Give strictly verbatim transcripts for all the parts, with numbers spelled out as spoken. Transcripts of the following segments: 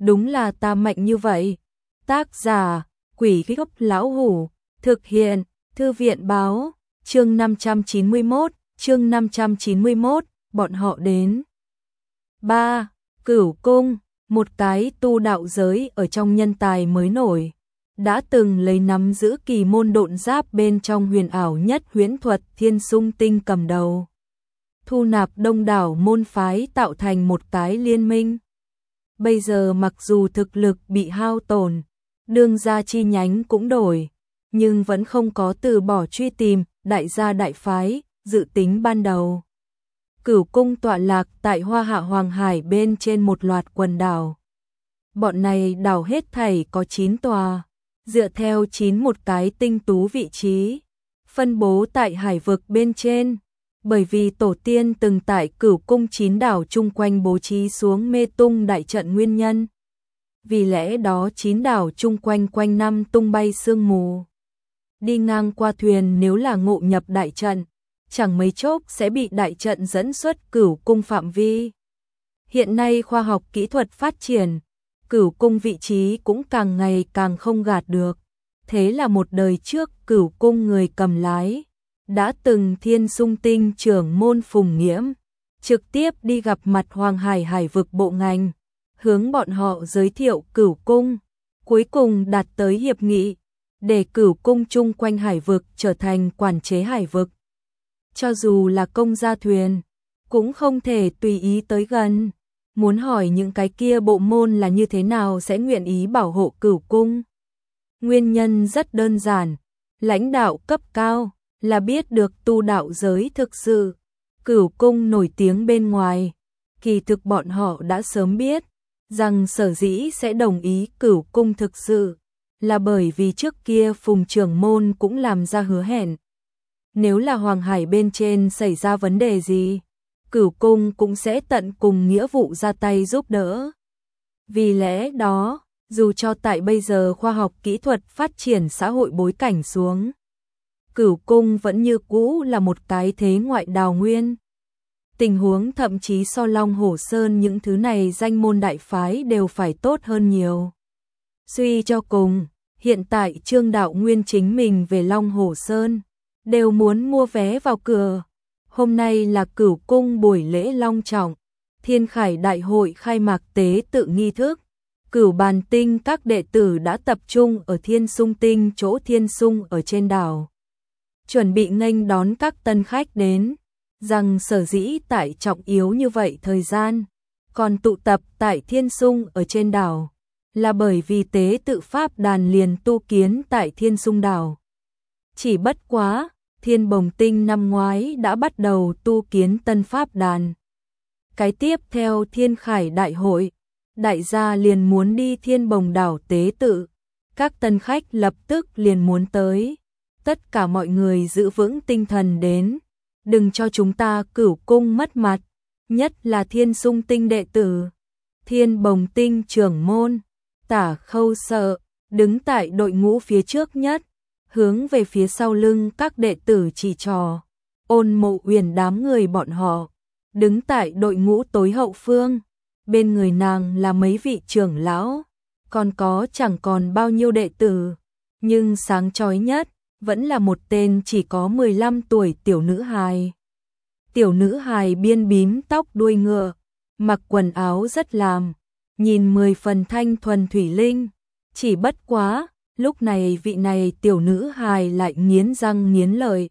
đúng là ta mạnh như vậy. Tác giả, Quỷ Gốc Lão Hủ, thực hiện, Thư viện Báo, chương năm trăm chín mươi mốt, chương năm trăm chín mươi mốt, bọn họ đến. ba. Cửu Cung, một cái tu đạo giới ở trong nhân tài mới nổi, đã từng lấy nắm giữ kỳ môn độn giáp bên trong huyền ảo nhất huyễn thuật Thiên Sung Tinh cầm đầu, thu nạp đông đảo môn phái tạo thành một cái liên minh. Bây giờ mặc dù thực lực bị hao tổn, đương gia chi nhánh cũng đổi, nhưng vẫn không có từ bỏ truy tìm đại gia đại phái, dự tính ban đầu. Cửu Cung tọa lạc tại Hoa Hạ Hoàng Hải bên trên một loạt quần đảo. Bọn này đảo hết thảy có chín tòa, dựa theo chín một cái tinh tú vị trí, phân bố tại hải vực bên trên, bởi vì tổ tiên từng tại Cửu Cung chín đảo chung quanh bố trí xuống mê tung đại trận nguyên nhân. Vì lẽ đó chín đảo chung quanh quanh năm tung bay sương mù. Đi ngang qua thuyền nếu là ngộ nhập đại trận, chẳng mấy chốc sẽ bị đại trận dẫn xuất Cửu Cung phạm vi. Hiện nay khoa học kỹ thuật phát triển, Cửu Cung vị trí cũng càng ngày càng không gạt được. Thế là một đời trước Cửu Cung người cầm lái, đã từng Thiên Sung Tinh trưởng môn Phùng Nghiễm, trực tiếp đi gặp mặt Hoàng Hải hải vực bộ ngành, hướng bọn họ giới thiệu Cửu Cung, cuối cùng đạt tới hiệp nghị, để Cửu Cung chung quanh hải vực trở thành quản chế hải vực. Cho dù là công gia thuyền, cũng không thể tùy ý tới gần. Muốn hỏi những cái kia bộ môn là như thế nào sẽ nguyện ý bảo hộ Cửu Cung. Nguyên nhân rất đơn giản, lãnh đạo cấp cao là biết được tu đạo giới thực sự, Cửu Cung nổi tiếng bên ngoài. Kỳ thực bọn họ đã sớm biết, rằng sở dĩ sẽ đồng ý Cửu Cung thực sự, là bởi vì trước kia Phùng trưởng môn cũng làm ra hứa hẹn. Nếu là Hoàng Hải bên trên xảy ra vấn đề gì, Cửu Cung cũng sẽ tận cùng nghĩa vụ ra tay giúp đỡ. Vì lẽ đó, dù cho tại bây giờ khoa học kỹ thuật phát triển xã hội bối cảnh xuống, Cửu Cung vẫn như cũ là một cái thế ngoại đào nguyên. Tình huống thậm chí so Long Hổ Sơn những thứ này danh môn đại phái đều phải tốt hơn nhiều. Suy cho cùng, hiện tại Trương Đạo Nguyên chính mình về Long Hổ Sơn, đều muốn mua vé vào cửa. Hôm nay là Cửu Cung buổi lễ long trọng, Thiên Khải Đại hội khai mạc tế tự nghi thức. Cửu Bàn Tinh các đệ tử đã tập trung ở Thiên Sung Tinh chỗ Thiên Sung ở trên đảo, chuẩn bị nghênh đón các tân khách đến. Rằng sở dĩ tại trọng yếu như vậy thời gian, còn tụ tập tại Thiên Sung ở trên đảo, là bởi vì tế tự pháp đàn liền tu kiến tại Thiên Sung đảo. Chỉ bất quá, Thiên Bồng Tinh năm ngoái đã bắt đầu tu kiến tân pháp đàn. Cái tiếp theo Thiên Khải Đại hội, đại gia liền muốn đi Thiên Bồng đảo tế tự, các tân khách lập tức liền muốn tới. Tất cả mọi người giữ vững tinh thần đến, đừng cho chúng ta Cửu Cung mất mặt, nhất là Thiên Sung Tinh đệ tử. Thiên Bồng Tinh trưởng môn, Tả Khâu Sợ, đứng tại đội ngũ phía trước nhất, hướng về phía sau lưng các đệ tử chỉ trò. Ôn Mộ Uyển đám người bọn họ, đứng tại đội ngũ tối hậu phương, bên người nàng là mấy vị trưởng lão, còn có chẳng còn bao nhiêu đệ tử, nhưng sáng chói nhất vẫn là một tên chỉ có mười lăm tuổi tiểu nữ hài. Tiểu nữ hài biên bím tóc đuôi ngựa, mặc quần áo rất làm, nhìn mười phần thanh thuần thủy linh. Chỉ bất quá, lúc này vị này tiểu nữ hài lại nghiến răng nghiến lợi,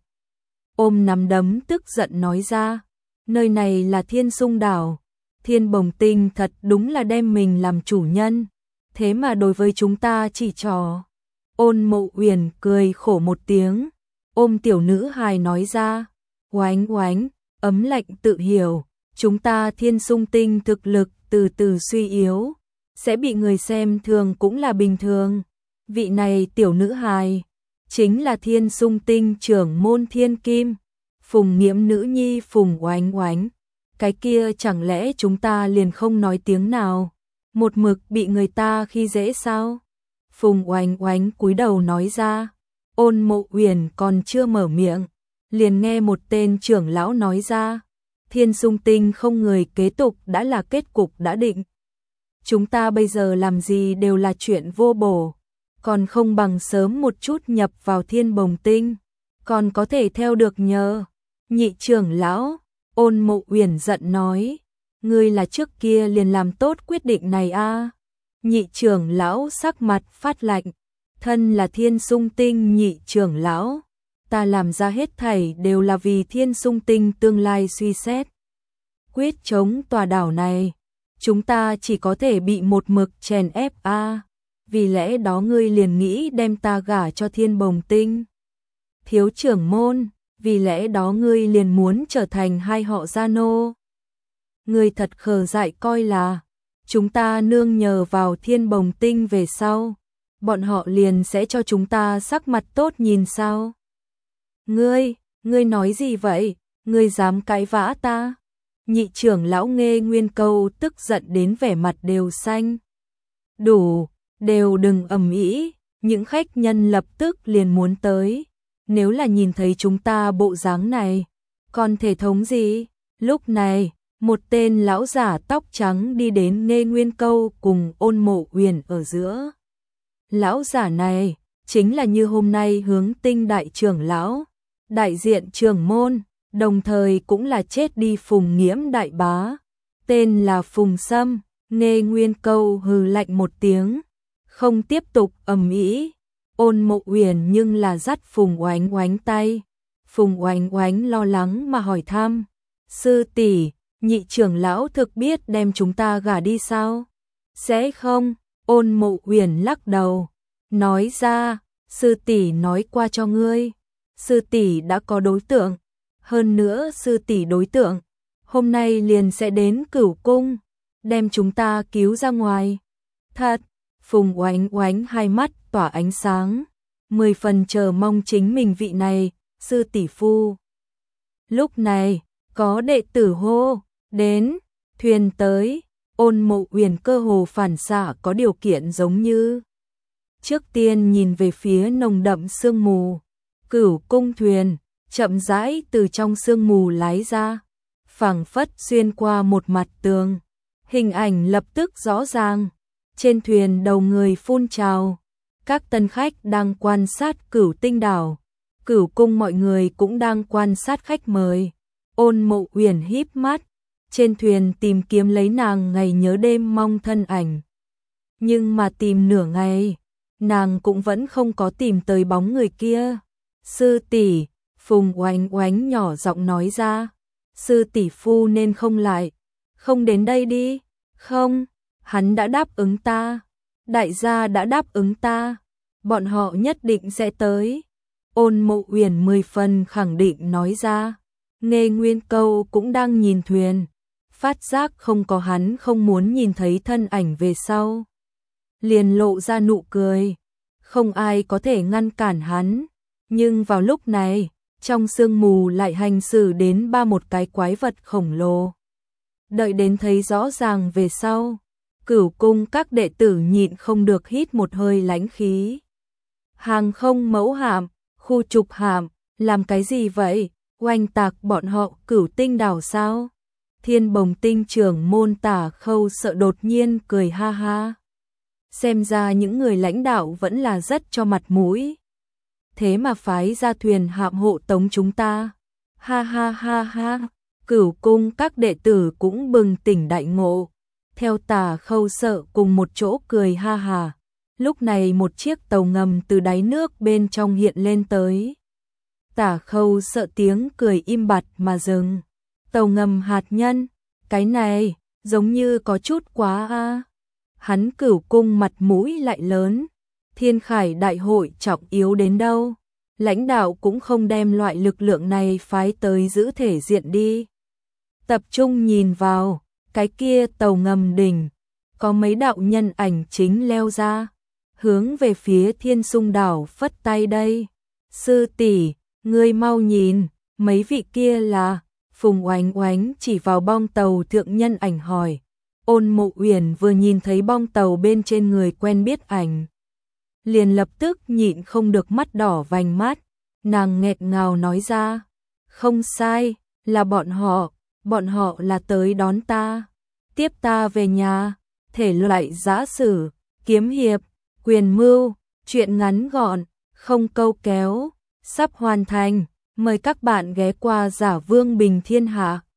ôm nắm đấm tức giận nói ra, nơi này là Thiên Sung đảo, Thiên Bồng Tinh thật đúng là đem mình làm chủ nhân, thế mà đối với chúng ta chỉ trò. Ôn Mộ Uyển cười khổ một tiếng, ôm tiểu nữ hài nói ra, oánh oánh, ấm lạnh tự hiểu, chúng ta Thiên Sung Tinh thực lực từ từ suy yếu, sẽ bị người xem thường cũng là bình thường. Vị này tiểu nữ hài, chính là Thiên Sung Tinh trưởng môn Thiên Kim, Phùng Nghiễm nữ nhi Phùng Oánh Oánh. Cái kia chẳng lẽ chúng ta liền không nói tiếng nào, một mực bị người ta khi dễ sao? Phùng Oánh Oánh cúi đầu nói ra. Ôn Mộ Uyển còn chưa mở miệng, liền nghe một tên trưởng lão nói ra, Thiên Sung Tinh không người kế tục đã là kết cục đã định. chúng ta bây giờ làm gì đều là chuyện vô bổ, còn không bằng sớm một chút nhập vào Thiên Bồng Tinh, còn có thể theo được nhờ. Nhị trưởng lão, Ôn Mộ Uyển giận nói, ngươi là trước kia liền làm tốt quyết định này a? À? Nhị trưởng lão sắc mặt phát lạnh, thân là Thiên Sung Tinh nhị trưởng lão, ta làm ra hết thảy đều là vì Thiên Sung Tinh tương lai suy xét. Quyết chống tòa đảo này, chúng ta chỉ có thể bị một mực chèn ép a. À? Vì lẽ đó ngươi liền nghĩ đem ta gả cho Thiên Bồng Tinh. Thiếu trưởng môn, vì lẽ đó ngươi liền muốn trở thành hai họ gia nô. Ngươi thật khờ dại coi là chúng ta nương nhờ vào Thiên Bồng Tinh về sau, bọn họ liền sẽ cho chúng ta sắc mặt tốt nhìn sao? Ngươi, ngươi nói gì vậy? Ngươi dám cãi vã ta? Nhị trưởng lão Nghê Nguyên Câu tức giận đến vẻ mặt đều xanh. Đủ, đều đừng ầm ĩ, những khách nhân lập tức liền muốn tới. Nếu là nhìn thấy chúng ta bộ dáng này, còn thể thống gì? Lúc này, một tên lão giả tóc trắng đi đến Nghê Nguyên Câu cùng Ôn Mộ Uyển ở giữa. Lão giả này chính là như hôm nay Hướng Tinh đại trưởng lão, đại diện trưởng môn, đồng thời cũng là chết đi Phùng Nghiễm đại bá, tên là Phùng Sâm. Nghê Nguyên Câu hừ lạnh một tiếng, không tiếp tục ầm ĩ. Ôn Mộ Uyển nhưng là dắt Phùng Oánh Oánh tay. Phùng Oánh Oánh lo lắng mà hỏi thăm, sư tỷ, nhị trưởng lão thực biết đem chúng ta gả đi sao? Sẽ không? Ôn Mộ Uyển lắc đầu, nói ra, sư tỷ nói qua cho ngươi, sư tỷ đã có đối tượng, hơn nữa sư tỷ đối tượng hôm nay liền sẽ đến Cửu Cung, đem chúng ta cứu ra ngoài. Thật? Phùng Oánh Oánh hai mắt tỏa ánh sáng, mười phần chờ mong chính mình vị này sư tỷ phu. Lúc này, có đệ tử hô đến, thuyền tới. Ôn Mộ Uyển cơ hồ phản xạ có điều kiện giống như trước tiên nhìn về phía nồng đậm sương mù, Cửu Cung thuyền chậm rãi từ trong sương mù lái ra, phảng phất xuyên qua một mặt tường, hình ảnh lập tức rõ ràng. Trên thuyền đầu người phun trào, các tân khách đang quan sát Cửu Tinh đảo, Cửu Cung mọi người cũng đang quan sát khách mời. Ôn Mộ Uyển híp mắt, trên thuyền tìm kiếm lấy nàng ngày nhớ đêm mong thân ảnh. Nhưng mà tìm nửa ngày, nàng cũng vẫn không có tìm tới bóng người kia. Sư tỷ, Phùng Oánh Oánh nhỏ giọng nói ra, sư tỷ phu nên không lại, không đến đây đi. Không, hắn đã đáp ứng ta, đại gia đã đáp ứng ta, bọn họ nhất định sẽ tới. Ôn Mộ Uyển mười phần khẳng định nói ra. Nghê Nguyên Câu cũng đang nhìn thuyền, phát giác không có hắn không muốn nhìn thấy thân ảnh về sau, liền lộ ra nụ cười. Không ai có thể ngăn cản hắn, nhưng vào lúc này, trong sương mù lại hành xử đến ba một cái quái vật khổng lồ. Đợi đến thấy rõ ràng về sau, Cửu Cung các đệ tử nhịn không được hít một hơi lãnh khí. Hàng không mẫu hạm, khu trục hạm, làm cái gì vậy? Oanh tạc bọn họ Cửu Tinh đảo sao? Thiên Bồng Tinh trưởng môn Tả Khâu Sợ đột nhiên cười ha ha. Xem ra những người lãnh đạo vẫn là rất cho mặt mũi. Thế mà phái ra thuyền hạm hộ tống chúng ta. Ha ha ha ha. Cửu Cung các đệ tử cũng bừng tỉnh đại ngộ, theo Tả Khâu Sợ cùng một chỗ cười ha ha. Lúc này một chiếc tàu ngầm từ đáy nước bên trong hiện lên tới. Tả Khâu Sợ tiếng cười im bặt mà dừng. Tàu ngầm hạt nhân, cái này giống như có chút quá a. À. Hắn Cửu Cung mặt mũi lại lớn, Thiên Khải đại hội trọng yếu đến đâu, lãnh đạo cũng không đem loại lực lượng này phái tới giữ thể diện đi. Tập trung nhìn vào, cái kia tàu ngầm đỉnh, có mấy đạo nhân ảnh chính leo ra, hướng về phía Thiên Sung đảo phất tay đây. Sư tỷ, ngươi mau nhìn, mấy vị kia là? Phùng Oánh Oánh chỉ vào bong tàu thượng nhân ảnh hỏi. Ôn Mộ Uyển vừa nhìn thấy bong tàu bên trên người quen biết ảnh, liền lập tức nhịn không được mắt đỏ vành mắt, nàng nghẹt ngào nói ra, không sai, là bọn họ, bọn họ là tới đón ta, tiếp ta về nhà. thể loại giã sử, kiếm hiệp, quyền mưu, truyện ngắn gọn, không câu kéo, sắp hoàn thành. Mời các bạn ghé qua Giả Vương Bình Thiên Hạ.